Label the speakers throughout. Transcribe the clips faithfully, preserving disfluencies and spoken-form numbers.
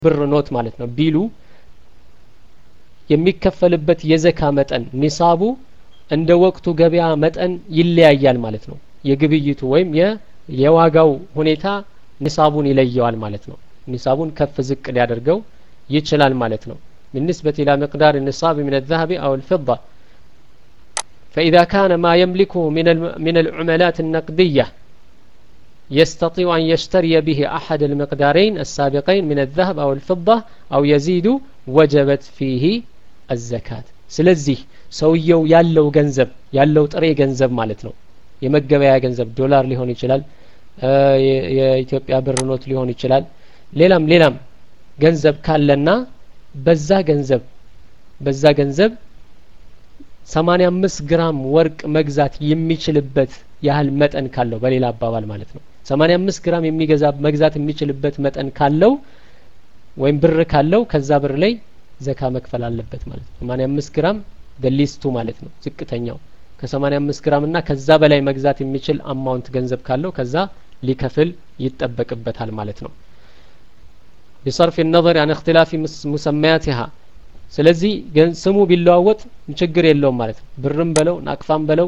Speaker 1: ብር ኖት ማለት ነው ቢሉ የሚከፈልበት የዘካ መጠን ኒሳቡ እንደ ወቅቱ ገበያ መጠን ይለያያል ማለት ነው የግብይቱ ወይም የዋጋው ሁኔታ ኒሳቡን ይለየዋል ማለት ነው ኒሳቡን ከፍ ዝቅ ሊያደርገው ይችላል ማለት ነው بالنسبة إلى مقدار النصاب من الذهب أو الفضة فإذا كان ما يملكه من من العملات النقدية يستطيع أن يشتري به أحد المقدارين السابقين من الذهب أو الفضة أو يزيد وجبت فيه الزكاة سلزيه سويو يالو ገንዘብ ያለው ጥሬ ገንዘብ ማለት ነው የመገበያ ገንዘብ ዶላር ሊሆን ይችላል የኢትዮጵያ ብር ኖት ሊሆን ይችላል ሌላም ሌላም ገንዘብ ካለና በዛ ገንዘብ በዛ ገንዘብ ሰማንያ አምስት ግራም ወርቅ መግዛት የሚችልበት ያህል መጠን ካለው በሌላ አባባል ማለት ነው ሰማንያ አምስት ግራም የሚገዛ መግዛት የሚችልበት መጠን ካለው ወይም ብር ካለው ከዛ ብር ላይ ዘካ መክፈል አለበት ማለት ነው ሰማንያ አምስት ግራም ደሊስቱ ማለት ነው ዝቅተኛው ከ85 ግራም እና ከዛ በላይ መግዛት የሚችል አማውንት ገንዘብ ካለው ከዛ ሊከፍል ይጠበቅበታል ማለት ነው بصرف النظر عن اختلاف مسمياتها ስለዚህ ስሙ ቢለዋወጥ ችግር የለውም ማለት ነው ብርም በለው ናቅፋም በለው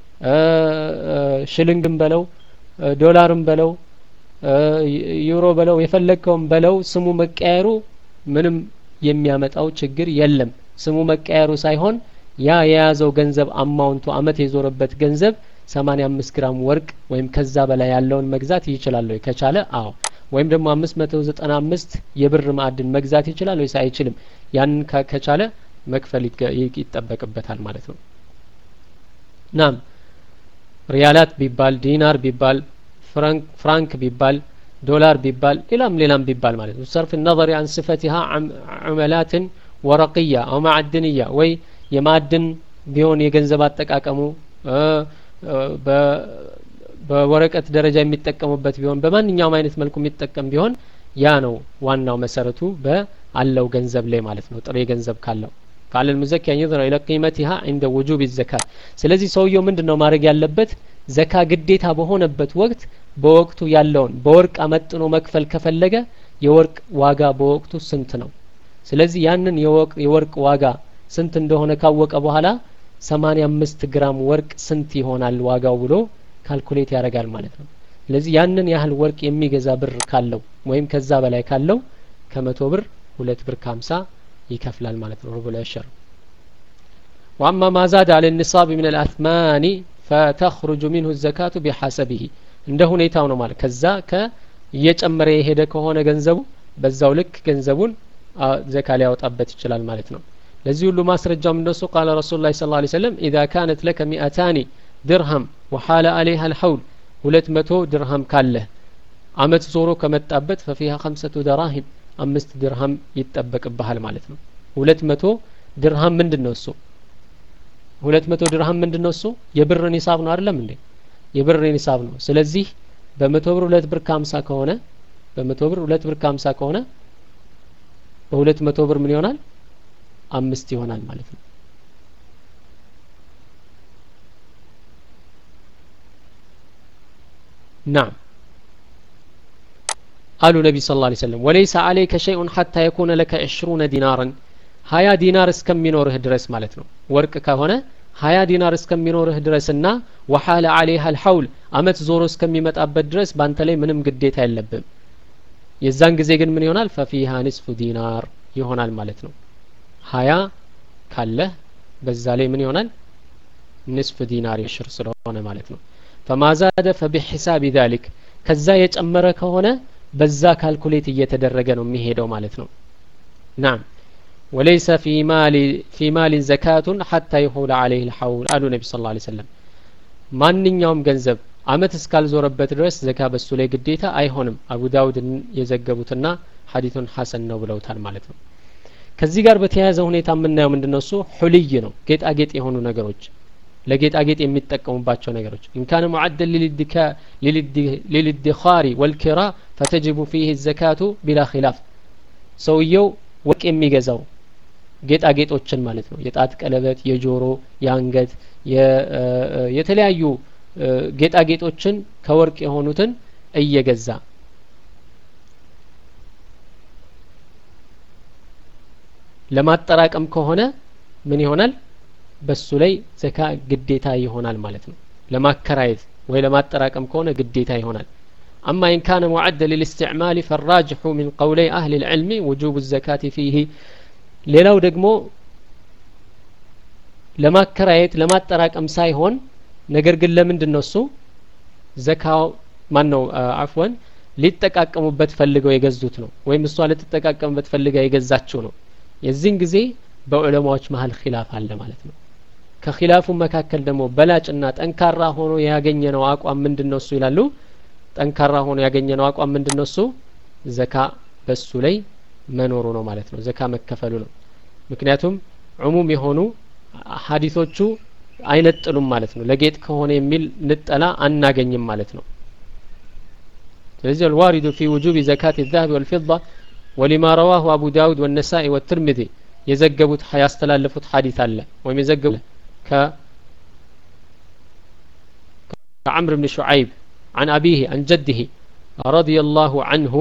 Speaker 1: ሽልንግም በለው ዶላርም በለው ዩሮ በለው የፈለከውም በለው ስሙ መቀየሩ ምንም የሚያመጣው ችግር የለም ስሙ መቀየሩ ሳይሆን ያ የያዘው ገንዘብ አማውንቱ አመት የዞረበት ገንዘብ ሰማንያ አምስት ግራም ወርቅ ወይም ከዛ በላይ ያለውን መግዛት ይችላል ወይ ከቻለ አዎ ወይም ደግሞ አምስት መቶ ዘጠና አምስት የብር ማዕድን መግዛት ይችላል ወይስ አይችልም ያን ከቻለ መክፈል ይጠበቅበታል ማለት ነው ናም ሪያላት ቢባል ዲናር ቢባል ፍራንክ ፍራንክ ቢባል ዶላር ቢባል ሌላም ሌላም ቢባል ማለት ነው صرف النظر عن صفتها عملات ورقية أو معدنية ወይ የማዕድን ቢሆን የገንዘብ አጠቃቀሙ በወረቀት ደረጃ የሚጠቀሙበት ቢሆን በማንኛውም አይነት መልኩ የሚጠቀም ቢሆን ያ ነው ዋናው መሰረቱ በአለው ገንዘብ ላይ ማለት ነው ጥሬ ገንዘብ ካለው فعلى المزكي أن ينظر إلى قيمتها عند وجوب الزكاة ስለዚህ ሰውየው ምንድነው ማድረግ ያለበት ዘካ ግዴታ በሆነበት ወቅት በወቅቱ ያለውን በወርቅ አመጥኖ መክፈል ከፈለገ የወርቅ ዋጋ በወቅቱ ስንት ነው ስለዚህ ያንን የወርቅ ዋጋ ስንት እንደሆነ ካወቀ በኋላ ሰማንያ አምስት ግራም ወርቅ ስንት ይሆናል ዋጋው ብሎ ካልኩሌት ያደርጋል ማለት ነው ስለዚህ ያንን ያህል ወርቅ የሚገዛ ብር ካለው ወይም ከዛ በላይ ካለው ከመቶ ብር ሁለት ብር ከሀምሳ ይከፍላል ማለት ነው ሩቡዕ አሽር واما ما زاد على النصاب من الاثمان فتخرج منه الزكاه بحسبه እንደ ሁኔታው ነው ማለት ከዛ ከየጨመረ የሄደ ከሆነ ገንዘቡ በዛው ልክ ገንዘቡን ዘካ ሊያወጣበት ይችላል ማለት ነው ለዚህ ሁሉ ማስረጃው እንደሱ قال رسول الله صلى الله عليه وسلم اذا كانت لك مئتان درهم وحال عليها الحول ሁለት መቶ ድርሃም ካለ አመት ዞሮ ከመጣበት ففيها خمسة دراهم አምስት ድርሃም ይጠበቅብሃል ማለት ነው ሁለት መቶ ድርሃም ምንድነው እሱ ሁለት መቶ ድርሃም ምንድነው እሱ የብር ኒሳብ ነው አይደለም እንዴ የብር ኒሳብ ነው ስለዚህ በመቶ ብር ሁለት ብር ከሀምሳ ከሆነ በመቶ ብር ሁለት ብር ከሀምሳ ከሆነ በሁለት መቶ ብር ምን ይሆናል አምስት ይሆናል ማለት ነው نعم قالوا النبي صلى الله عليه وسلم وليس عليك شيء حتى يكون لك عشرون دينارا هيا دينار እስከሚኖርህ ድረስ ማለት ነው ወርቅ ከሆነ ሀያ ዲናር እስከሚኖርህ ድረስና وحال عليها الحول አመት ዞሮ እስከሚመጣበት ድረስ ባንተ ላይ ምንም ግዴታ የለብም የዛን ጊዜ ግን ምን ይሆናል ففيها نصف دينار ይሆናል ማለት ነው ሀያ ካለ በዛ ላይ ምን ይሆናል نصف دينار ይሽር ስለሆነ ማለት ነው فما زاد فبحساب ذلك ከዛ የጨመረ ከሆነ በዛ ካልኩሌት እየተደረገ ነው የሚሄደው ማለት ነው نعم وليس في مال في مال زكاة حتى يحول عليه الحول قالوا النبي صلى الله عليه وسلم ማንኛውም ገንዘብ አመት እስካልዞረበት ድረስ ዘካ በሱ ላይ ግዴታ አይሆንም አቡ ዳውድ የዘገቡትና ሐዲሱን ሐሰን ነው ብለውታል ማለት ነው ከዚህ ጋር በተያያዘ ሁኔታ የምናየው ምንድነው እሱ ሁልይ ነው ጌጣጌጥ የሆኑ ነገሮች ለጌጣጌጥ የሚጠቀሙባቸው ነገሮች ان كان معدل للادخار للادخار والكراء فتجب فيه الزكاة بلا خلاف ሰውየው ወርቅ የሚገዛው ጌጣጌጦችን ማለት ነው የጣት ቀለበት የጆሮ የአንገት የተለያዩ ጌጣጌጦችን ከወርቅ የሆኑትን እየገዛ ለማጠራቀም ከሆነ ምን ይሆናል በሱ ላይ ዘካ ግዴታ ይሆናል ማለት ነው ለማከራየት ወይ ለማጠራቀም ከሆነ ግዴታ ይሆናል أما إن كان معد للاستعمال فالراجح من قولي أهل العلم وجوب الزكاة فيه ሌላው ደግሞ ለማከራየት ለማጠራቀም ሳይሆን ነገር ግን ለምንድነው እሱ ዘካው ማን ነው አፍወን ሊጠቃቀሙበት ፈልገው የገዙት ነው ወይም እሷ ልትጠቃቀሙበት ፈልጋ የገዛችው ነው የዚህን ጊዜ በዑለማዎች መሃል ኺላፍ አለ ማለት ነው ከኺላፉ መካከል ደግሞ በላጭና ጠንካራ ሆኖ ያገኘነው አቋም ምንድነው እሱ ይላሉ ጠንካራ ሆኖ ያገኘነው አቋም ምንድነው እሱ ዘካ በሱ ላይ መኖሩ ነው ማለት ነው ዘካ መከፈሉ ነው ምክንያቱም ዑሙም የሆኑ ሐዲሶቹ አይነጥሉም ማለት ነው ለጌጥ ከሆነ የሚል ንጠላ አናገኝም ማለት ነው ስለዚህ الوارد في وجوب زكاة الذهب والفضة ولما رواه أبو داود والنسائي والترمذي يزجبوا حياستلالفوا حديث الله وهم يزجبوا ك كعمرو بن شعيب عن أبيه عن جده رضي الله عنه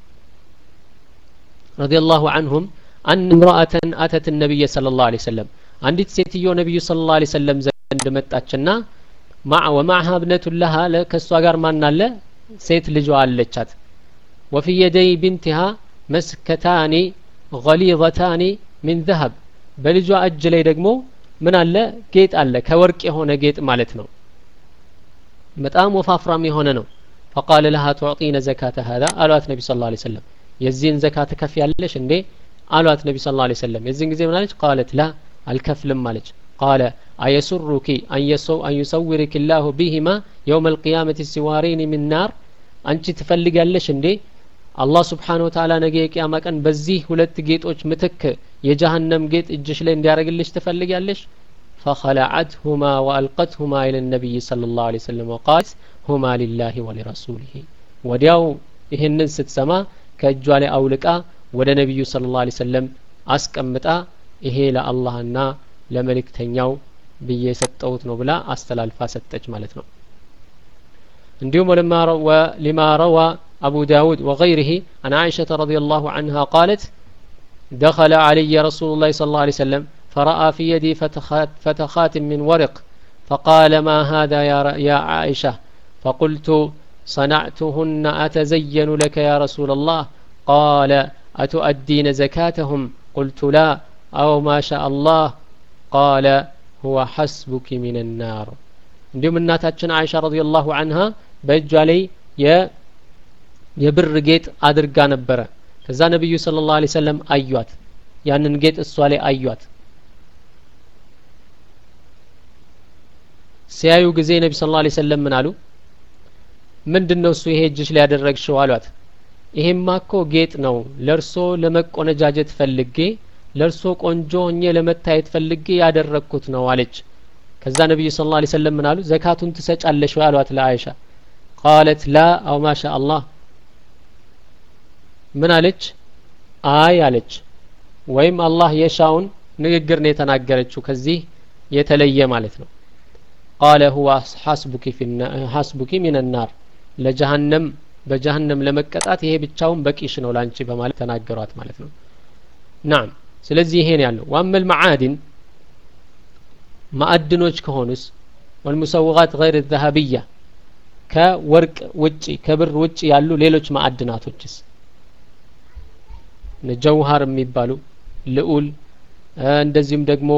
Speaker 1: رضي الله عنهم أن امرأة أتت النبي صلى الله عليه وسلم عندت سيتيو نبي صلى الله عليه وسلم زند متأتشنا مع ومعها ابنة لها كالسواقار مانا له سيت لجوال لجات وفي يدي بنتها مسكتان غليظتان من ذهب بلجوا أجلي دقمو من الله جيت الله كورك هنا جيت مالتنا متام وفافرامي هنا نو فقال لها تعطين زكاة هذا قالوا النبي صلى الله عليه وسلم يزين زكاة كفي عليش اندي قالوا النبي صلى الله عليه وسلم يزين زي مالك قالت لا الكفل مالك قال أيسرك أن يسو أن يصورك الله بهما يوم القيامة السوارين من نار أنت تفلق عليش اندي الله سبحانه وتعالى نجي قيامة كان بزيه ولت جيتوش متك يجهنم جيت الجيش لين ديارك الليش تفلق عليش فخلعتهما وألقتهما إلى النبي صلى الله عليه وسلم وقال هما لله ولرسوله ودياو ይህን ስትሰማ ከእጇ ላይ አውልቃ ወደ ነብዩ ሰለላሁ ዐለይሂ ወሰለም አስቀምጣ ይሄ ለአላህና ለመልእክተኛው ብዬ ሰጠውት ነው ብላ አስተላልፋ ሰጠች ማለት ነው እንዲሁም ولما روى أبو داود وغيره عن عائشة رضي الله عنها قالت دخل علي رسول الله صلى الله عليه وسلم فرأى في يدي فتخات, فتخات من ورق فقال ما هذا يا, يا عائشة فقلت صنعتهن أتزين لك يا رسول الله قال أتؤدين زكاتهم قلت لا أو ما شاء الله قال هو حسبك من النار እንዲሁም እናታችን አይሻ ረዲየላሁ ዐንሃ በእጇ ላይ የብር ጌጥ አድርጋ ነበረ ከዛ ነብዩ ሰለላሁ ዐለይሂ ወሰለም አዩት ያንን ጌጥ እሷ ላይ አዩት ሲያዩ ጊዜ ነብዩ ሰለላሁ ዐለይሂ ወሰለም ምን አሉ ምንድነው እሱ ይሄ እጅሽ ላይ ያደረግሽው አሏት ይሄማ እኮ ጌጥ ነው ለርሶ ለመቆነጃጀት ፈልጌ ለርሶ ቆንጆ ሆኜ ለመታየት ፈልጌ ያደረኩት ነው አለች ከዛ ነብዩ ሰለላሁ ዐለይሂ ወሰለም ምን አሉ ዘካቱን ትሰጫለሽ ወይ አሏት ለአይሻ قالت لا او ما شاء الله ምን አለች አይ አለች ወይም አላህ የሻውን ንግግር ነው የተናገረችው ከዚህ የተለየ ማለት ነው قال هو حسبك في حسبك من النار ለጀሃነም በጀሃነም ለመቀጣት ይሄ ብቻውን በቂሽ ነው ላንቺ በማለት ተናገሯት ማለት ነው نعم ስለዚህ ይሄን ያለው ወአመል ማዓድን ማዕድኖች ከሆኑስ والمسوغات غير الذهبية ከወርቅ ውጪ ከብር ውጪ ያሉ ሌሎች ማዕድናቶችስ ነጀውሃር የሚባሉ ልዑል እንደዚህም ደግሞ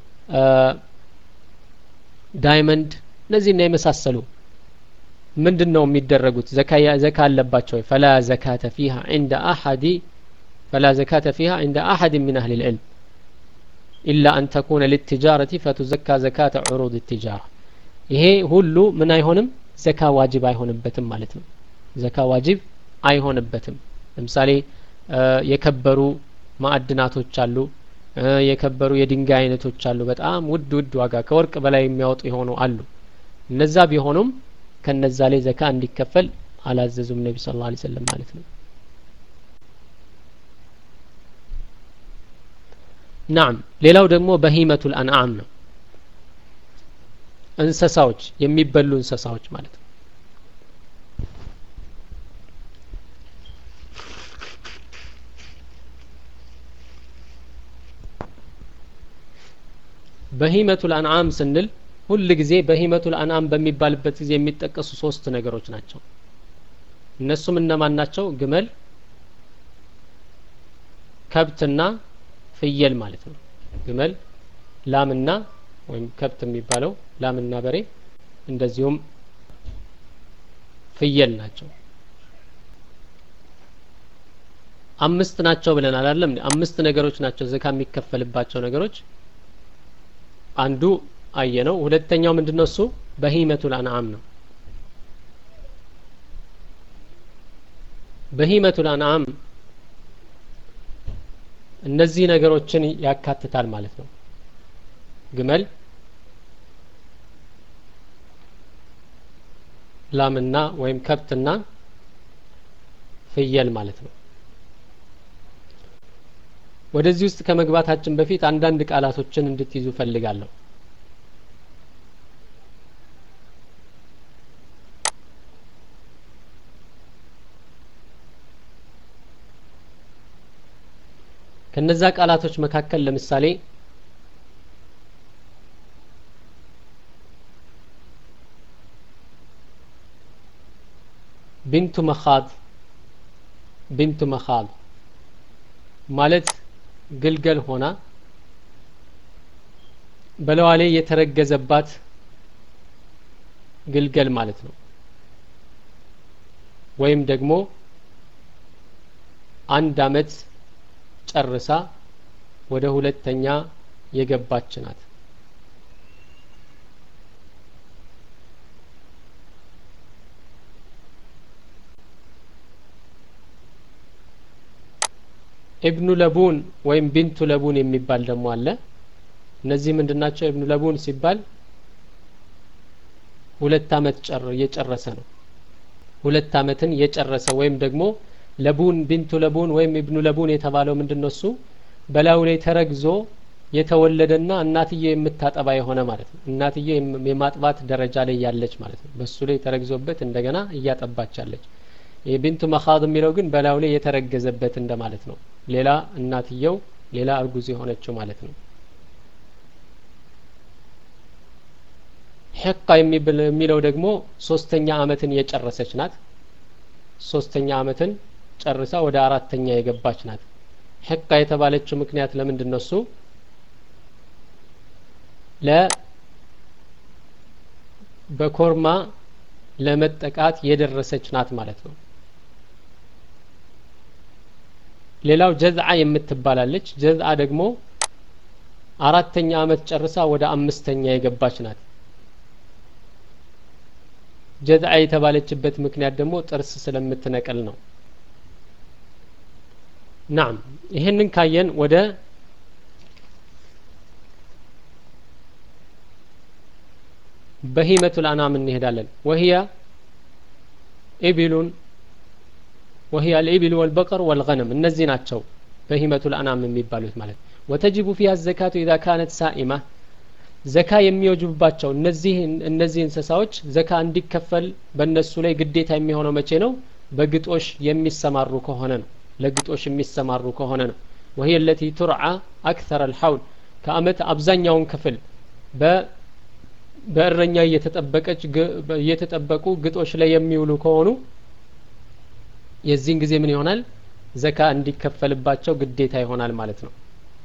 Speaker 1: ዳይመንድ እነዚህና የመሳሰሉ ምንድነው የሚደረጉት ዘካያ ዘካ አለባቸው فلا زكاة فيها عند احد فلا زكاة فيها عند احد من اهل العلم إلا أن تكون للتجارة فتزكى زكاة عروض التجارة ይሄ ሁሉ ምን አይሆንም ዘካ ዋጅብ አይሆንበትም ማለት ነው ዘካ ዋጅብ አይሆንበትም ለምሳሌ የከበሩ ማዕድናቶች አሉ የከበሩ የድንጋይ አይነቶች አሉ በጣም ውድ ውድ ዋጋ ከወርቅ በላይ የሚያወጡ ይሆኑ አሉ እነዛ ቢሆኑም ከነዛ ላይ ዘካ እንዲከፈል አላዘዙም ነብዩ ሰለላሁ ዐለይሂ ወሰለም ማለት ነው نعم ሌላው ደግሞ በሂመቱል አንዓም ነው እንስሳዎች የሚበሉ እንስሳዎች ማለት ነው በሂመቱል አንዓም ስንል ሁሉ ጊዜ በሂመቱል አንዓም በሚባልበት ጊዜ የሚጠቀሱ ሶስት ነገሮች ናቸው እነሱም እነማን ናቸው ግመል ከብትና ፍየል ማለት ነው ግመል ላምና ወይም ከብት የሚባለው ላምና በሬ እንደዚሁም ፍየል ናቸው አምስት ናቸው ብለናል አይደለም አምስት ነገሮች ናቸው ዘካ የሚከፈልባቸው ነገሮች አንዱ አየነው ሁለተኛው ምንድነው እሱ በሂመቱል አንዓም ነው በሂመቱል አንዓም እነዚህ ነገሮችን ያካትታል ማለት ነው ግመል ላምና ወይም ከብትና ፍየል ማለት ነው ወደዚህ ውስጥ ከመግባታችን በፊት አንዳንድ ቃላቶችን እንድትይዙ ፈልጋለሁ ከነዛ ቃላቶች መካከል ለምሳሌ ቢንቱ መኻድ ቢንቱ መኻድ ማለት ግልገል ሆና በለዋሌ የተረገዘባት ግልገል ማለት ነው ወይም ደግሞ አንድ አመት ጨርሳ ወደ ሁለተኛ የገባች ናት ኢብኑ ለቡን ወይም ቢንቱ ለቡን የሚባል ደግሞ አለ እነዚህ ምንድናቸው ኢብኑ ለቡን ሲባል ሁለት አመት ጨር የጨረሰ ነው ሁለት አመትን የጨረሰ ወይም ደግሞ ለቡን ቢንቱ ለቡን ወይም ኢብኑ ለቡን የተባለው ምንድነው እሱ በላው ላይ ተረግዞ የተወለደና እናትዬ የምታጠባ የሆነ ማለት ነው እናትዬ የማጥባት ደረጃ ላይ ያለች ማለት ነው በሱ ላይ ተረግዞበት እንደገና እያጠባች ያለች የቢንቱ መኻድ የሚለው ግን በላው ላይ የተረገዘበት እንደማለት ነው ሌላ እናትየው ሌላ እርጉዝ የሆነችው ማለት ነው ሐቃ የሚለው ደግሞ ሶስተኛ አመትን የጨረሰች ናት ሶስተኛ አመትን ጨርሳ ወደ አራተኛ የገባች ናት ሐቃ የተባለችው ምክንያት ለምንድን ነው እሱ ለ በኮርማ ለመጠቃት የደረሰች ናት ማለት ነው ሌላው ጀዝዓ የምትባላለች ጀዝዓ ደግሞ አራተኛ አመት ጨርሳ ወደ አምስተኛ የገባች ናት ጀዝዓ የተባለችበት ምክንያት ደግሞ ጥርስ ስለምትነቀል ነው ናም ይሄንን ካየን ወደ በሂመቱል አንዓም እንሄዳለን وهي ኢብሉን وهي الإبل والبقر والغنم እነዚህ ናቸው በሂመቱል አንዓም የሚባሉት ማለት وتجب فيها الزكاة إذا كانت سائمة ዘካ የሚወጅብባቸው እነዚህ እነዚህ እንስሳዎች ዘካ እንዲከፈል በእነሱ ላይ ግዴታ የሚሆነው መቼ ነው በግጦሽ የሚሰማሩ ከሆነ ነው ለግጦሽ የሚሰማሩ ከሆነ ነው وهي التي ترعى أكثر الحول ከአመት አብዛኛውን ክፍል በ በእረኛ እየተጠበቀች እየተጠበቁ ግጦሽ ላይ የሚውሉ ከሆኑ የዚህን ጊዜ ምን ይሆናል ዘካ እንዲከፈልባቸው ግዴታ ይሆናል ማለት ነው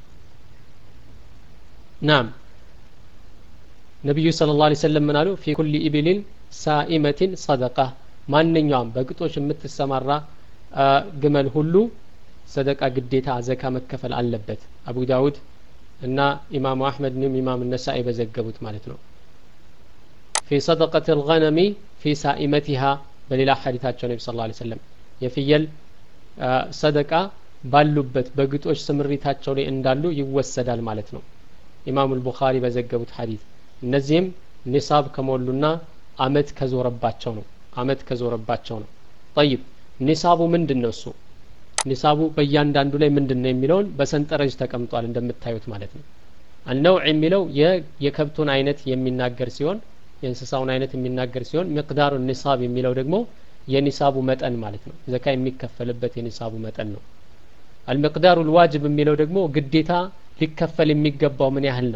Speaker 1: ናም ነብዩ ሰለላሁ ዐለይሂ ወሰለም ምን አሉ في كل إبل سائمة صدقة ማንኛውም በግጦሽ የምትሰማራ ግመል ሁሉ ሰደቃ ግዴታ ዘካ መከፈል አለበት አቡ ዳውድ እና ኢማሙ አህመድ ነው ኢማም ነሳኢ በዘገቡት ማለት ነው في صدقة الغنم في سائمتها በሌላ ሐዲታቸው ነብዩ ሰለላሁ ዐለይሂ ወሰለም የፍየል ሰደቃ ባሉበት በግጦሽ ስምሪታቸው ላይ እንዳሉ ይወሰዳል ማለት ነው ኢማሙ አልቡኻሪ በዘገቡት ሐዲስ እነዚህም ኒሳብ ከሞሉና አመት ከዞረባቸው ነው አመት ከዞረባቸው ነው طيب ኒሳቡ ምንድነው እሱ ኒሳቡ በእያንዳንዱ ላይ ምንድነው የሚለውን በሰንጠረዥ ተቀምጧል እንደምታዩት ማለት ነው አልነው የሚለው የከብቱን አይነት የሚናገር ሲሆን የእንስሳውን አይነት የሚናገር ሲሆን مقدار النصاب የሚለው ደግሞ የኒሳቡ መጠን ማለት ነው ዘካ የሚከፈልበት የኒሳቡ መጠን ነው المقدار الواجب የሚለው ደግሞ ግዴታ ሊከፈል የሚገባው ምን ያህል ነው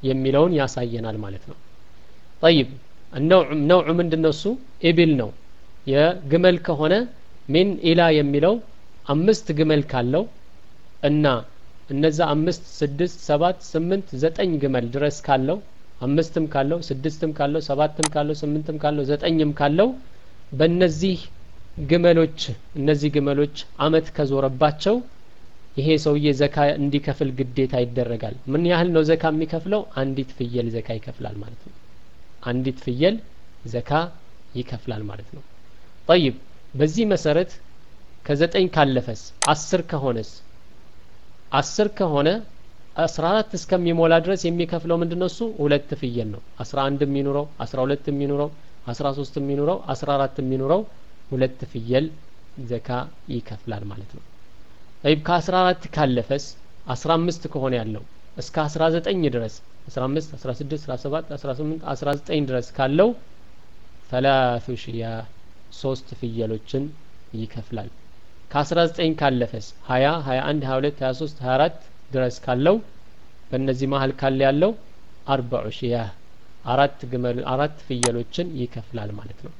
Speaker 1: የሚለውን ያሳየናል ማለት ነው طيب النوع نوع ምንድነው እሱ ኢብል ነው የግመል ከሆነ ምን ኢላ የሚለው አምስት ግመል ካለው እና እነዛ አምስት ስድስት ሰባት ስምንት ዘጠኝ ግመል ድረስ ካለው አምስትም ካለው ስድስትም ካለው ሰባትም ካለው ስምንትም ካለው ዘጠኝም ካለው በእነዚህ ግመሎች እነዚህ ግመሎች አመት ከዞረባቸው ይሄ ሰውዬ ዘካ እንዲከፍል ግዴታ ይደረጋል ምን ያህል ነው ዘካ የሚከፍለው አንዲት ፍየል ዘካ ይከፍላል ማለት ነው አንዲት ፍየል ዘካ ይከፍላል ማለት ነው طيب በዚህ መሰረት ከዘጠኝ ካለፈስ አስር ከሆነስ አስር ከሆነ አስራ አራት እስከሚሞላ ድረስ የሚከፍለው ምንድነው እሱ ሁለት ፍየል ነው አስራ አንድ የሚኖረው አስራ ሁለት የሚኖረው አስራ ሶስት የሚኖረው አስራ አራት የሚኖረው ሁለት ፍየል ዘካ ይከፍላል ማለት ነው طيب ከአስራ አራት ካለፈስ አስራ አምስት ከሆነ ያለው እስከ አስራ ዘጠኝ ድረስ አስራ አምስት አስራ ስድስት አስራ ሰባት አስራ ስምንት አስራ ዘጠኝ ድረስ ካለው ثلاث شياه ሶስት ፍየሎችን ይከፍላል ከአስራ ዘጠኝ ካለፈስ ሀያ ሀያ አንድ ሀያ ሁለት ሀያ ሶስት ሀያ አራት ድረስ ካለው በእነዚህ መሃል ካለ ያለው አርባ شياه አራት ግመል አራት ፍየሎችን ይከፍላል ማለት ነው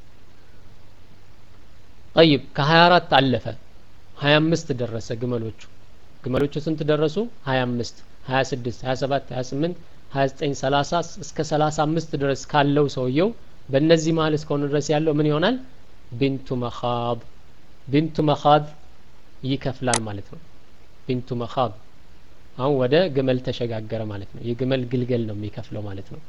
Speaker 1: طيب ከሀያ አራት አለፈ ሀያ አምስት ደረሰ ግመሎቹ ግመሎቹ ስንት ደረሱ ሀያ አምስት ሀያ ስድስት ሀያ ሰባት ሀያ ስምንት ሀያ ዘጠኝ ሰላሳ እስከ ሰላሳ አምስት ድረስ ካለው ሰውየው በእነዚህ መሃል እስከሆነ ድረስ ያለው ምን ይሆናል ቢንቱ መኻብ ቢንቱ መኻብ ይከፍላል ማለት ነው ቢንቱ መኻብ አሁን ወደ ግመል ተሸጋገረ ማለት ነው የግመል ግልገል ነው የሚከፍለው ማለት ነው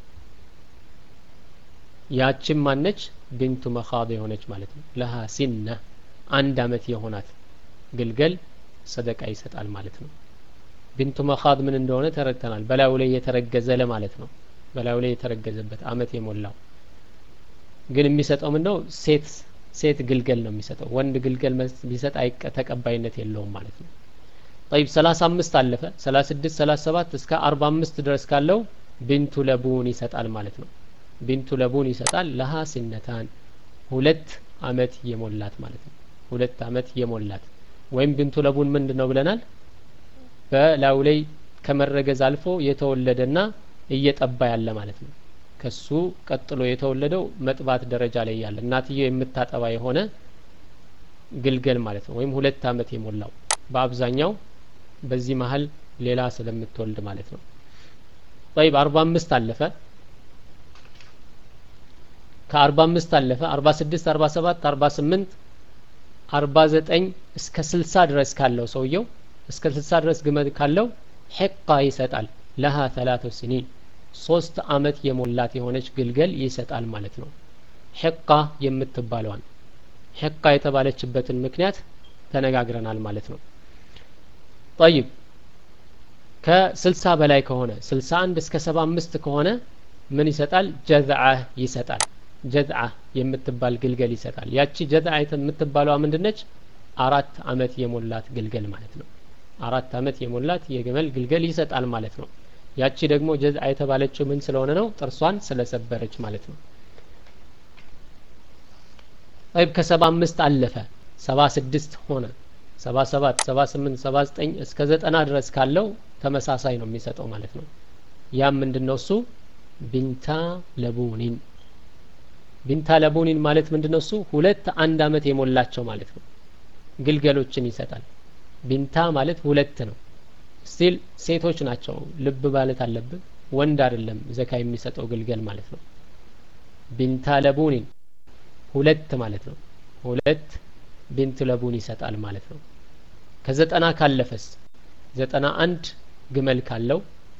Speaker 1: ያቺም ማነች ቢንቱ መኻብ የሆነች ማለት ነው ለሃ ሲነ አንድ አመት የሆናት ግልገል ሰደቃ ይሰጣል ማለት ነው ቢንቱ መኻብ ምን እንደሆነ ተረድተናል በላዩ ላይ የተረገዘ ለማለት ነው በላዩ ላይ የተረገዘበት አመት የሞላው ግን የሚሰጠው ምንድነው ሴት ሴት ግልገል ነው የሚሰጠው ወንድ ግልገል ቢሰጥ አይቀ ተቀባይነት የለውም ማለት ነው طيب ሰላሳ አምስት አለፈ ሰላሳ ስድስት ሰላሳ ሰባት እስከ አርባ አምስት ድረስ ካለው ቢንቱ ለቡን ይሰጣል ማለት ነው ቢንቱ ለቡን ይሰጣል ለሃ ሲነታን ሁለት አመት የሞላት ማለት ነው ሁለት አመት የሞላት ወይም ቢንቱ ለቡን ምንድነው ብለናል በላዩ ላይ ከመረገዝ አልፎ የተወለደና እየጠባ ያለ ማለት ነው ከሱ ቀጥሎ የተወለደው መጥባት ደረጃ ላይ ያለ እናትየው የምታጠባ የሆነ ግልገል ማለት ነው ወይም ሁለት አመት የሞላው በአብዛኛው በዚህ መሃል ሌላ ስለምትወልድ ማለት ነው طيب አርባ አምስት አለፈ ከአርባ አምስት አለፈ አርባ ስድስት አርባ ሰባት አርባ ስምንት አርባ ዘጠኝ እስከ ስልሳ ድረስ ካለው ሰውየው እስከ ስልሳ ድረስ ግመል ካለው ሐቃ ይሰጣል ለሃ ثلاث سنين ሶስት አመት የሞላት የሆነች ግልገል ይሰጣል ማለት ነው ሐቃ የምትባለዋን ሐቃ የተባለችበትን ምክንያት ተነጋግረናል ማለት ነው طيب ከስልሳ በላይ ከሆነ ስልሳ አንድ እስከ ሰባ አምስት ከሆነ ምን ይሰጣል ጀዝዓ ይሰጣል ጀዝዓ የምትባል ግልገል ይሰጣል ያቺ ጀዝዓ የምትባለዋ ምንድነች አራት አመት የሞላት ግልገል ማለት ነው አራት አመት የሞላት የግመል ግልገል ይሰጣል ማለት ነው ያቺ ደግሞ ጀዝዓ የተባለችው ምን ስለሆነ ነው ጥርሷን ስለሰበረች ማለት ነው طيب ከሰባ አምስት አለፈ ሰባ ስድስት ሆነ ሰባ ሰባት ሰባ ስምንት ሰባ ዘጠኝ እስከ ዘጠና ድረስ ካለው ተመሳሳይ ነው የሚሰጠው ማለት ነው ያም ምንድነው እሱ ቢንታ ለቡኒን ቢንታ ለቡኒን ማለት ምንድነው እሱ ሁለት አንድ አመት የሞላቸው ማለት ነው ግልገሎችን ይሰጣል ቢንታ ማለት ሁለት ነው ስቲል ሴቶች ናቸው ልብ ማለት አለብን ወንድ አይደለም ዘካ የሚሰጠው ግልገል ማለት ነው ቢንታ ለቡኒን ሁለት ማለት ነው ሁለት ቢንት ለቡን ይሰጣል ማለት ነው ከዘጠና ካለፈስ ዘጠና አንድ ግመል ካለው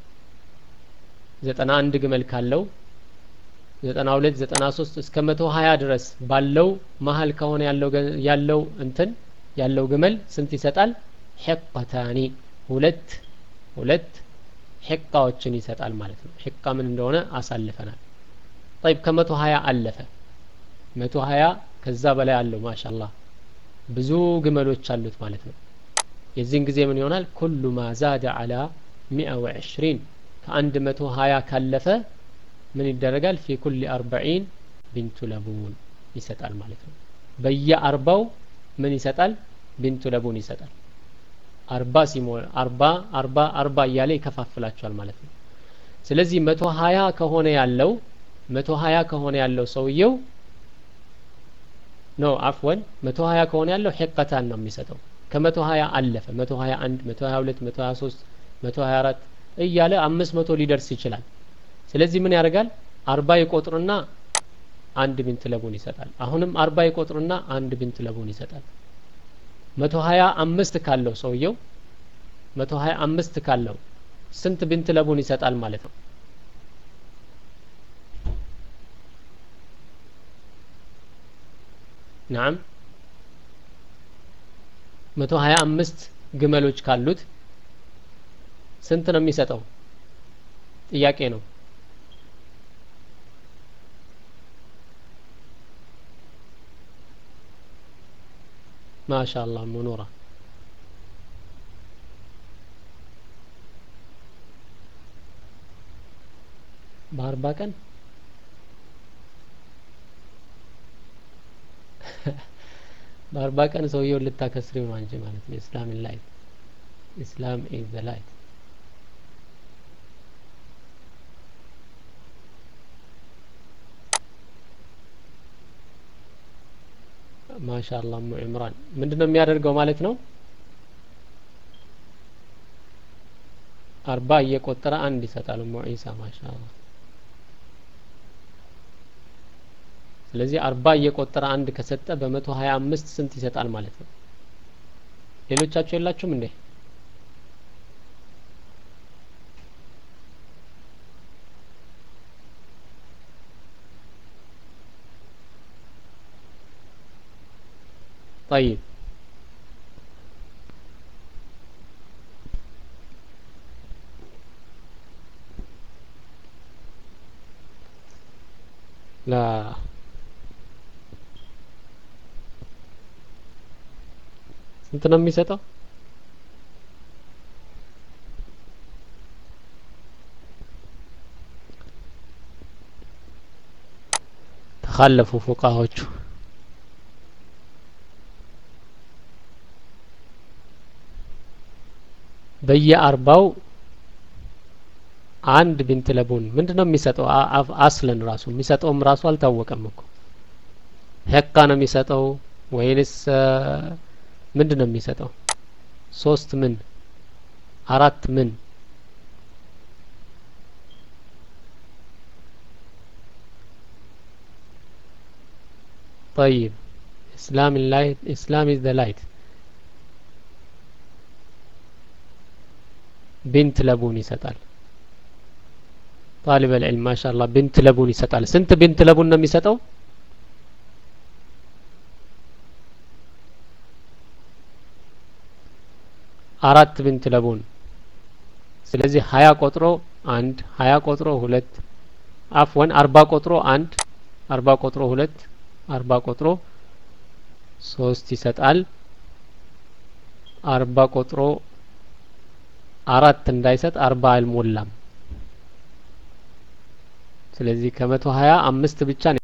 Speaker 1: ዘጠና አንድ ግመል ካለው ዘጠና ሁለት ዘጠና ሶስት እስከ መቶ ሀያ ድረስ ባለው መሃል ከሆነ ያለው ያለው እንትን ያለው ግመል ስንት ይሰጣል ሐቃታኒ ሁለት ሁለት ሐቃዎችን ይሰጣል ማለት ነው ሐቃ ምን እንደሆነ አሳልፈናል طيب ከመቶ ሀያ አለፈ መቶ ሀያ ከዛ በላይ አለው ማሻአላህ ብዙ ግመሎች አሉት ማለት ነው የዚህን ጊዜ ምን ይሆናል ኩሉ ማ ዛደ على مئة وعشرين ከአንድ መቶ ሀያ ካለፈ ምን ይደረጋል في كل أربعين بنت لبون ይሰጣል ማለት ነው በየአርባው ምን ይሰጣል بنت لبون ይሰጣል አርባ ሲሞላ አርባ አርባ አርባ እያለ ይከፋፍላቸዋል ማለት ነው ስለዚህ መቶ ሀያ ከሆነ ያለው መቶ ሀያ ከሆነ ያለው ሰውየው ኖ አፍወን መቶ ሀያ ከሆነ ያለው ሂቀታን ነው የሚሰጠው ከመቶ ሀያ አለፈ መቶ ሀያ አንድ መቶ ሀያ ሁለት መቶ ሀያ ሶስት መቶ ሀያ አራት እያለ አምስት መቶ ሊደርስ ይችላል ስለዚህ ምን ያደርጋል አርባ ይቆጥርና አንድ ቢንት ለቡን ይሰጣል አሁንም አርባ ይቆጥርና አንድ ቢንት ለቡን ይሰጣል መቶ ሀያ አምስት ካለው ሰውየው መቶ ሀያ አምስት ካለው ስንት ቢንት ለቡን ይሰጣል ማለት ነው نعم መቶ ሀያ አምስት ግመሎች ካሉት ስንት ነው የሚሰጠው ጥያቄ ነው ማሻአላህ ሙኑራ በአርባ ቀን በአርባ ቀን ሰውየው ልታከስሪው ነው አንቺ ማለት ነው እስላም ላይ እስላም ኢዝ ዘ ላይት ማሻአላህ ሙ ኢምራን ምንድነው የሚያደርገው ማለት ነው አርባ እየቆጠረ አንድ ይሰጣል ሙ ኢሳ ማሻአላህ ስለዚህ አርባ እየቆጠረ አንድ ከሰጠ በመቶ ሀያ አምስት ስንት ይሰጣል ማለት ነው ሌሎቻችሁ የላችሁም እንዴ طيب لا ስንት ነው የሚሰጠው ተخلፉ ፉቃዎቹ በየአርባው አንድ ቢንት ለቡን ምንድነው የሚሰጠው አስለን ራሱ የሚሰጠውም ራሱ አልታወቀም እኮ ሄካ ነው የሚሰጠው ወይንስ ምንድነው የሚሰጠው ሶስት ምን አራት ምን طيب اسلام اللايت اسلام is the light بنت لبون يسطال طالب العلم ما شاء الله بنت لبون يسطال سنت بنت لبون ነው የሚሰጠው አራት ቢንት ለቡን ስለዚህ ሀያ ቆጥሮ አንድ ሀያ ቆጥሮ ሁለት አፍወን አርባ ቆጥሮ አንድ አርባ ቆጥሮ ሁለት አርባ ቆጥሮ ሶስት ይሰጣል አርባ ቆጥሮ አራት እንዳይሰጥ አርባ አልሞላም ስለዚህ ከመቶ ሀያ አምስት ብቻ ነው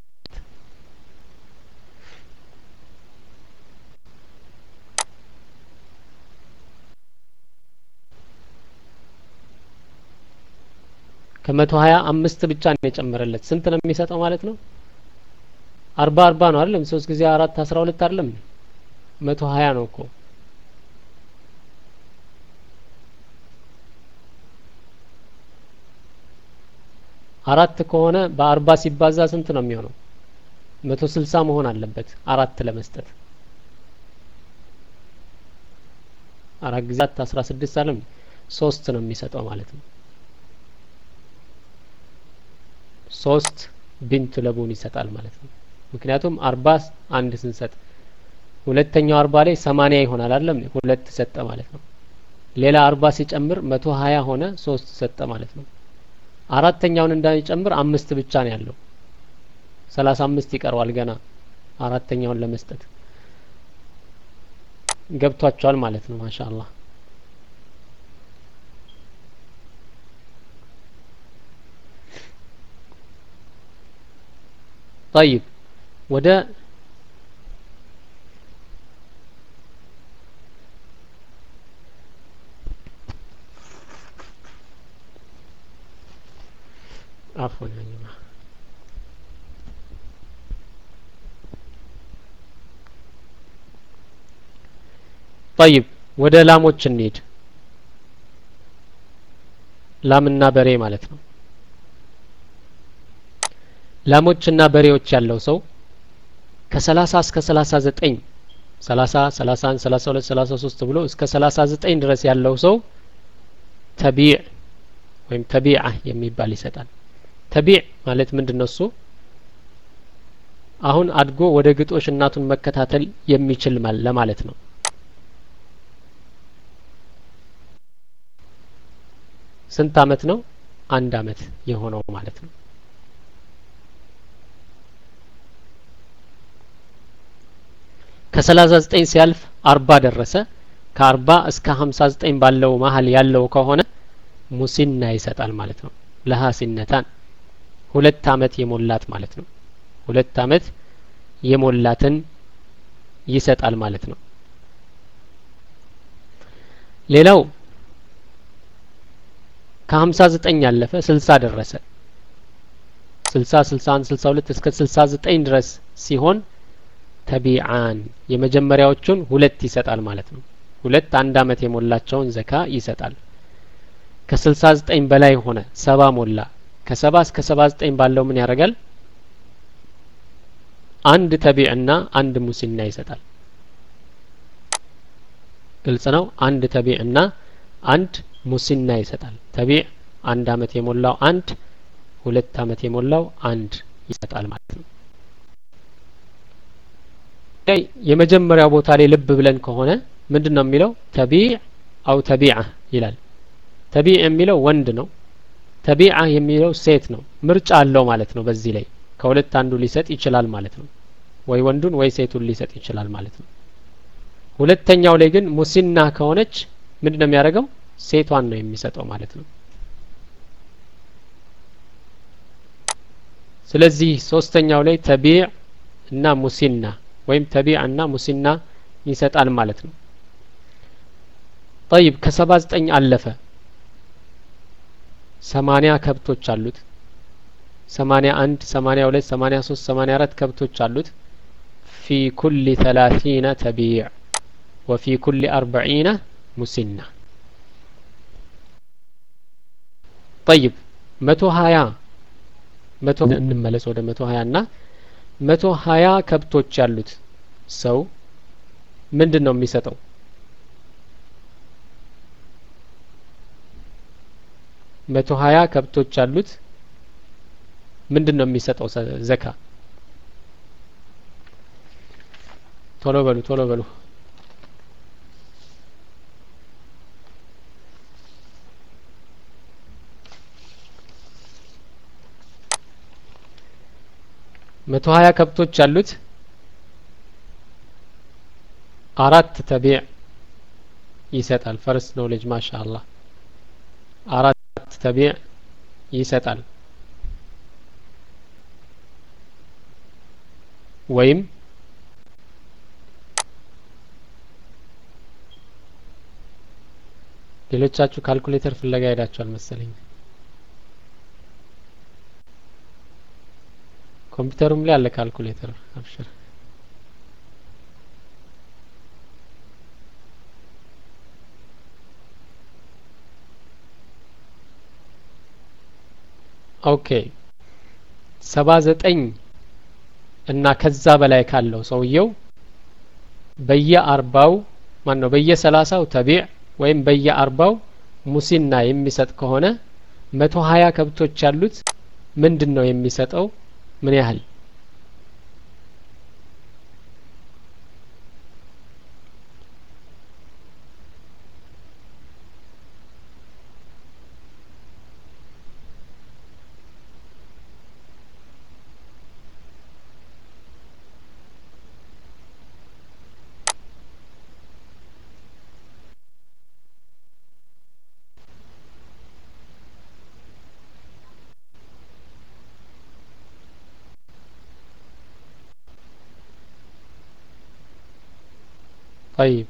Speaker 1: ከመቶ ሀያ አምስት ብቻ ነው የጨመረለት ስንት ነው የሚሰጠው ማለት ነው አርባ አርባ ነው አይደል ሶስት ጊዜ አራት አስራ ሁለት አይደለም መቶ ሀያ ነው እኮ አራት ከሆነ በአርባ ሲባዛ ስንት ነው የሚሆነው መቶ ስልሳ መሆን አለበት አራት ለመስጠት አራት ጊዜ አስራ ስድስት አይደለም ሶስት ነው የሚሰጠው ማለት ነው ሶስት ቢንት ለቡን ይሰጣል ማለት ነው ምክንያቱም አርባ አንድ ስንሰጥ ሁለተኛው አርባ ላይ ሰማንያ ይሆናል አይደለም ሁለት ሰጠ ማለት ነው ሌላ አርባ ሲጨምር መቶ ሀያ ሆነ ሶስት ሰጠ ማለት ነው አራተኛውን እንዳይጨምር አምስት ብቻ ነው ያለው ሰላሳ አምስት ይቀርዋል ገና አራተኛውን ለመስጠት ገብቷቸዋል ማለት ነው ማሻአላህ طيب ወደ عفوا يا جماعة. طيب ወደ ላሞች እንሂድ ላምና በሬ ማለት ነው ላሞችና በሬዎች ያለው ሰው ከ30 እስከ ሰላሳ ዘጠኝ ሰላሳ ሰላሳ አንድ ሰላሳ ሁለት ሰላሳ ሶስት ብሎ እስከ ሰላሳ ዘጠኝ ድረስ ያለው ሰው ተቢዕ ወይም ተቢዓ የሚባል ይሰጣል ተቢዕ ማለት ምንድነው እሱ አሁን አድጎ ወደ ግጦሽ እናቱን መከታተል የሚችል ለማለት ነው ስንት አመት ነው አንድ አመት የሆነው ማለት ነው ከሰላሳ ዘጠኝ ሲያልፍ አርባ ደረሰ ከአርባ እስከ ሀምሳ ዘጠኝ ባለው መሃል ያለው ከሆነ ሙሲና ይሰጣል ማለት ነው ለሃ ሲነታን ሁለት አመት የሞላት ማለት ነው ሁለት አመት የሞላትን ይሰጣል ማለት ነው ሌላው ከሀምሳ ዘጠኝ ያለፈ ስልሳ ደረሰ ስልሳ ስልሳ አንድ ስልሳ ሁለት እስከ ስልሳ ዘጠኝ ድረስ ሲሆን ተቢዓን የመጀመሪያዎቹን ሁለት ይሰጣል ማለት ነው ሁለት አንድ አመት የሞላቸውን ዘካ ይሰጣል ከስልሳ ዘጠኝ በላይ ሆነ ሰባ ሞላ ከሰባ እስከ ሰባ ዘጠኝ ባለው ምን ያደርጋል አንድ ተቢዕና አንድ ሙሲና ይሰጣል ግልጽ ነው አንድ ተቢዕና አንድ ሙሲና ይሰጣል ተቢዕ አንድ አመት የሞላው አንድ ሁለት አመት የሞላው አንድ ይሰጣል ማለት ነው የመጀመሪያው ቦታ ላይ ልብ ብለን ከሆነ ምንድነው የሚለው ተቢዕ አው ተቢዓ ይላል ተቢዕ የሚለው ወንድ ነው ተቢዓ የሚለው ሴት ነው ምርጫ አለው ማለት ነው በዚህ ላይ ከሁለት አንዱ ሊሰጥ ይችላል ማለት ነው ወይ ወንዱን ወይ ሴቱን ሊሰጥ ይችላል ማለት ነው ሁለተኛው ላይ ግን ሙሲና ከሆነች ምንድነው የሚያደርገው ሴቷን ነው የሚሰጠው ማለት ነው ስለዚህ ሶስተኛው ላይ ተቢዕ እና ሙሲና ወይም ተቢዕ እና ሙሲና ይሰጣል ማለት ነው طيب ከሰባ ዘጠኝ አለፈ ሰማንያ ከብቶች አሉት ሰማንያ አንድ ሰማንያ ሁለት ሰማንያ ሶስት ሰማንያ አራት ከብቶች አሉት في كل ثلاثين تبيع وفي كل أربعين مسنة طيب متو هايا متو እንመለስ ወደ መቶ ሀያ እና መቶ ሀያ ከብቶች ያሉት ሰው ምንድነው የሚሰጠው መቶ ሀያ ከብቶች ያሉት ምንድነው የሚሰጠው ዘካ ቶሎ በሉ ቶሎ በሉ መቶ ሀያ ከብቶች ያሉት አራት ተቢዕ ይሰጣል ፈርስት ኖሌጅ ማሻአላህ አራት ተቢዕ ይሰጣል ወይም ሌሎቻችሁ ካልኩሌተር ፍለጋ ሄዳችኋል መሰለኝ ኮምፒውተሩም ላይ አለ ካልኩሌተር አብሽር ኦኬ ሰባ ዘጠኝ እና ከዛ በላይ ካለው ሰውየው በየአርባው ማን ነው በየሰላሳው ተቢዕ ወይም በየአርባው ሙሲና የሚሰጥ ከሆነ መቶ ሀያ ከብቶች ያሉት ምንድነው የሚሰጠው ምን ያህል طيب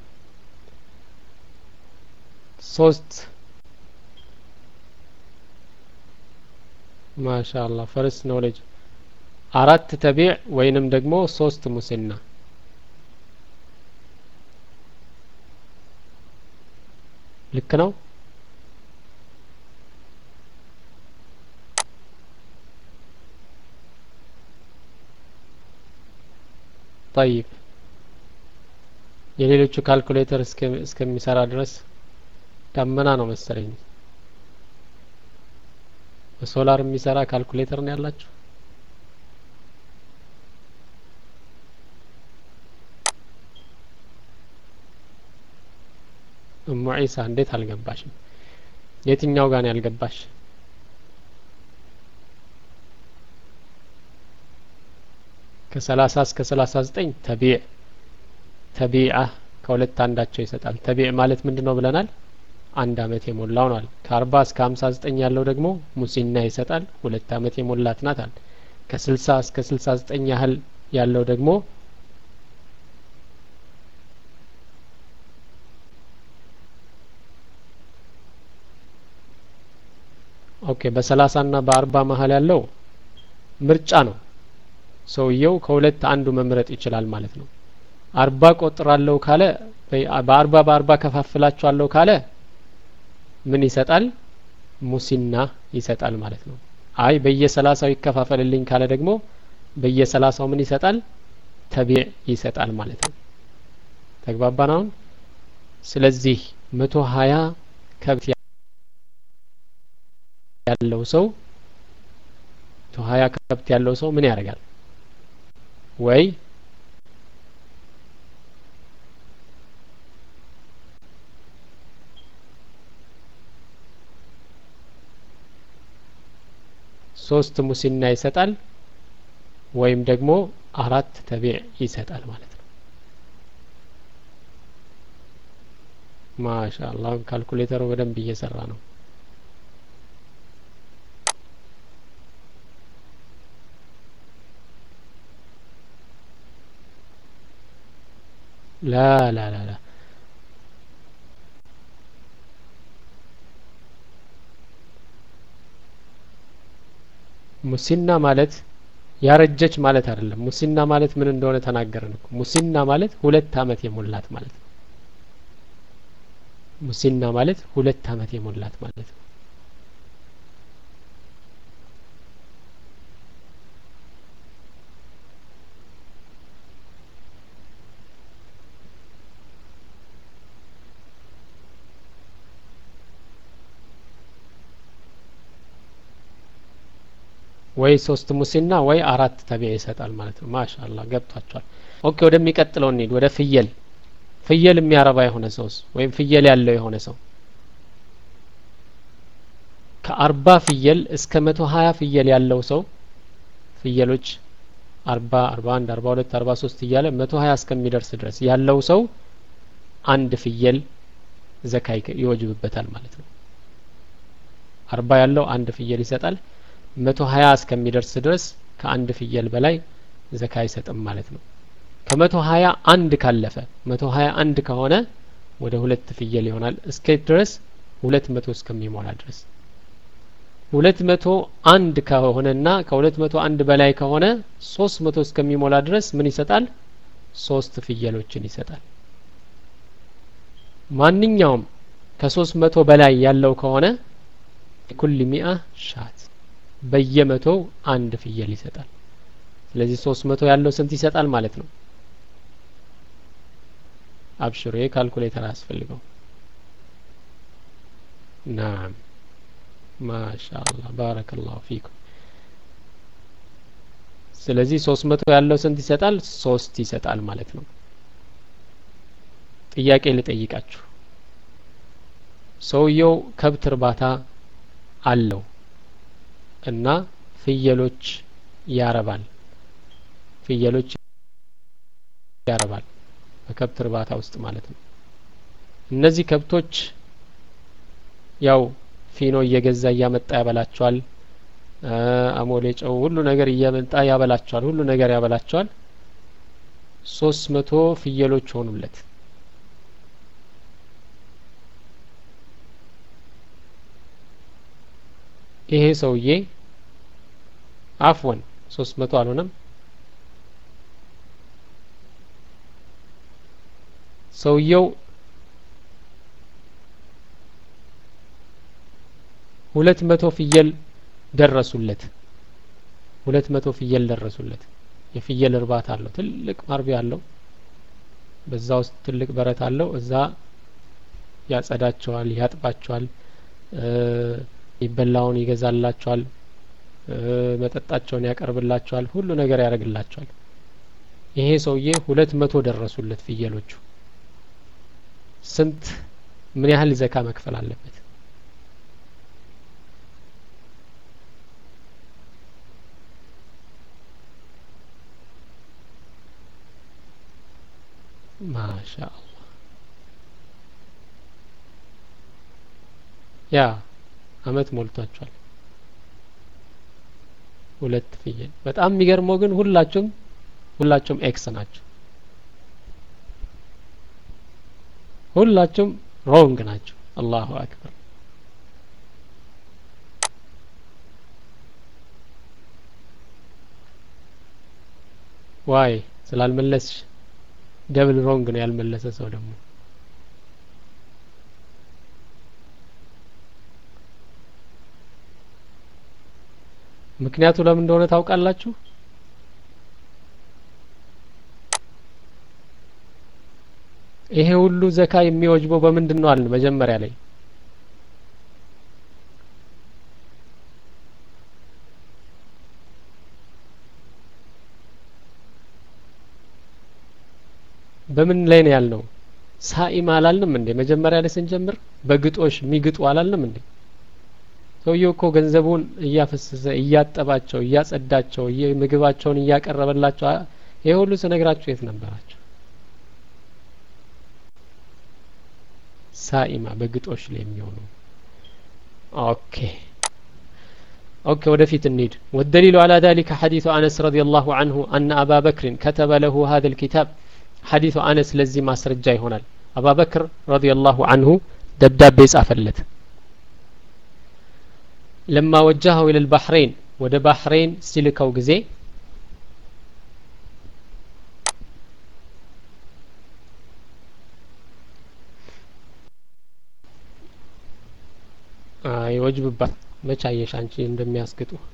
Speaker 1: ሶስት ማሻአላህ ፈርስት ኖሌጅ አራት ተቢዕ ወይንም ደግሞ ሶስት ሙስና ልክ ነው طيب የሌሎቹ ካልኩሌተር እስከ እስከሚሰራ ድረስ ዳመና ነው መሰለኝ በሶላር የሚሰራ ካልኩሌተር ነው ያላችሁ እሙ ዒሳ እንዴት አልገባሽም የትኛው ጋር ነው ያልገባሽ ከሰላሳ እስከ ሰላሳ ዘጠኝ ተቢዕ ተቢዓ ከሁለት አንዳቸው ይሰጣል ተቢዕ ማለት ምንድነው ብለናል አንድ አመት የሞላው ነው ከአርባ እስከ ሀምሳ ዘጠኝ ያለው ደግሞ ሙሲና ይሰጣል ሁለት አመት የሞላት ናታል ከስልሳ እስከ ስልሳ ዘጠኝ ያህል ያለው ደግሞ ኦኬ በሰላሳ እና በአርባ መሃል ያለው ምርጫ ነው ሰውየው ከሁለት አንዱ መምረጥ ይችላል ማለት ነው አርባ ቆጥራለሁ ካለ በአርባ በአርባ ከፋፍላቸዋለሁ ካለ ምን ይሰጣል ሙሲና ይሰጣል ማለት ነው አይ በየሰላሳው ይከፋፈልልኝ ካለ ደግሞ በየሰላሳው ምን ይሰጣል ተቢዕ ይሰጣል ማለት ነው ተግባባን አሁን ስለዚህ መቶ ሀያ ከብት ያለው ሰው መቶ ሀያ ከብት ያለው ሰው ምን ያደርጋል ወይ ሶስት ሙሲና ይሰጣል ወይም ደግሞ አራት ተቢዕ ይሰጣል ማለት ነው ማሻአላህ ካልኩሌተሩ በደንብ እየሰራ ነው لا لا لا لا ሙሲና ማለት ያረጀች ማለት አይደለም ሙሲና ማለት ምን እንደሆነ ተናገርን እኮ ሙሲና ማለት ሁለት አመት የሞላት ማለት ነው ሙሲና ማለት ሁለት አመት የሞላት ማለት ነው ወይ ሶስት ሙሲና ወይ አራት ተቢዕ ይሰጣል ማለት ነው ማሻአላህ ገብቷቸዋል ኦኬ ወደሚቀጥለው እንሂድ ወደ ፍየል ፍየል የሚያረባ የሆነ ሰውስ ወይም ፍየል ያለው የሆነ ሰው ከአርባ ፍየል እስከ መቶ ሀያ ፍየል ያለው ሰው ፍየሎች አርባ አርባ አንድ አርባ ሁለት አርባ ሶስት እያለ መቶ ሀያ እስከሚደርስ ድረስ ያለው ሰው አንድ ፍየል ዘካይ ይወጅብበታል ማለት ነው አርባ ያለው አንድ ፍየል ይሰጣል መቶ ሀያ እስከሚደርስ ድረስ ከአንድ ፍየል በላይ ዘካ አይሰጥም ማለት ነው ከመቶ ሀያ አንድ ካለፈ መቶ ሀያ አንድ ከሆነ ወደ ሁለት ፍየል ይሆናል እስከ ድረስ ሁለት መቶ እስከሚሞላ ድረስ ሁለት መቶ አንድ ከሆነና ከሁለት መቶ አንድ በላይ ከሆነ ሶስት መቶ እስከሚሞላ ድረስ ምን ይሰጣል ሶስት ፍየሎችን ይሰጣል ማንኛውም ከሶስት መቶ በላይ ያለው ከሆነ ኩል ሚአ ሻት በየመቶ አንድ ፍየል ይሰጣል ስለዚህ ሶስት መቶ ያለው ስንት ይሰጣል ማለት ነው አብሽሩ የካልኩሌተር አስፈልገው ናም ማሻአላህ ባረከላሁ ፊኩም ስለዚህ ሶስት መቶ ያለው ስንት ይሰጣል ሶስት ይሰጣል ማለት ነው ጥያቄ ልጠይቃችሁ ሰውየው ከብት እርባታ አለው እና ፍየሎች ያረባል ፍየሎች ያረባል በከብት እርባታ ውስጥ ማለት ነው እነዚህ ከብቶች ያው ፊኖ እየገዛ እያመጣ ያበላቸዋል አሞሌ ጨው ሁሉ ነገር እያመጣ ያበላቸዋል ሁሉ ነገር ያበላቸዋል ሶስት መቶ ፍየሎች ሆኑለት ይሄ ሰውዬ አፍወን ሶስት መቶ አልሆነም ሰውየው ሁለት መቶ ፍየል ደረሱለት ሁለት መቶ ፍየል ደረሱለት የፍየል እርባታ አለው ትልቅ ማርቢያ አለው በዛ ውስጥ ትልቅ በረት አለው እዛ ያጸዳቸዋል ያጥባቸዋል ይበላውን ይገዛላቸዋል መጠጣቸውን ያቀርብላቸዋል ሁሉ ነገር ያደርግላቸዋል ይሄ ሰውዬ ሁለት መቶ ደረሱለት ፍየሎቹ ስንት ምን ያህል ዘካ መክፈል አለበት ማሻአላህ ያ አመት ሞልቷቸዋል ሁለት ፍየል በጣም የሚገርመው ግን ሁላቸውም ሁላቸውም ኤክስ ናቸው ሁላቸውም ሮንግ ናቸው አላሁ አክበር ዋይ ስላልመለስሽ ደብል ሮንግ ነው ያልመለሰ ሰው ደግሞ ምክንያቱ ለምን እንደሆነ ታውቃላችሁ ይሄ ሁሉ ዘካ የሚወጅበው በምንድነው አልን መጀመሪያ ላይ በምን ላይ ነው ያልነው ሳኢም አላልንም እንዴ መጀመሪያ ላይ ስንጀምር በግጦሽ ሚግጡ አላልንም እንዴ ሰውየው እኮ ገንዘቡን እያፈሰሰ እያጠባቸው እያጸዳቸው ምግባቸውን እያቀረበላቸው ይሄ ሁሉ ስነግራችሁ የት ነበራችሁ ሳኢማ በግጦሽ ላይ የሚሆኑ ኦኬ اوكي ودفيت النيد والدليل على ذلك حديث انس رضي الله عنه ان ابا بكر كتب له هذا الكتاب حديث انس لزي ማስረጃ ይሆናል ابا بكر رضي الله عنه ደብዳቤ ጻፈለት لما وجهه الى البحرين ወደ ባህሬን ሲልከው ጊዜ አይ ወጅብባት መቻየሽ አንቺ እንደሚያስገጡ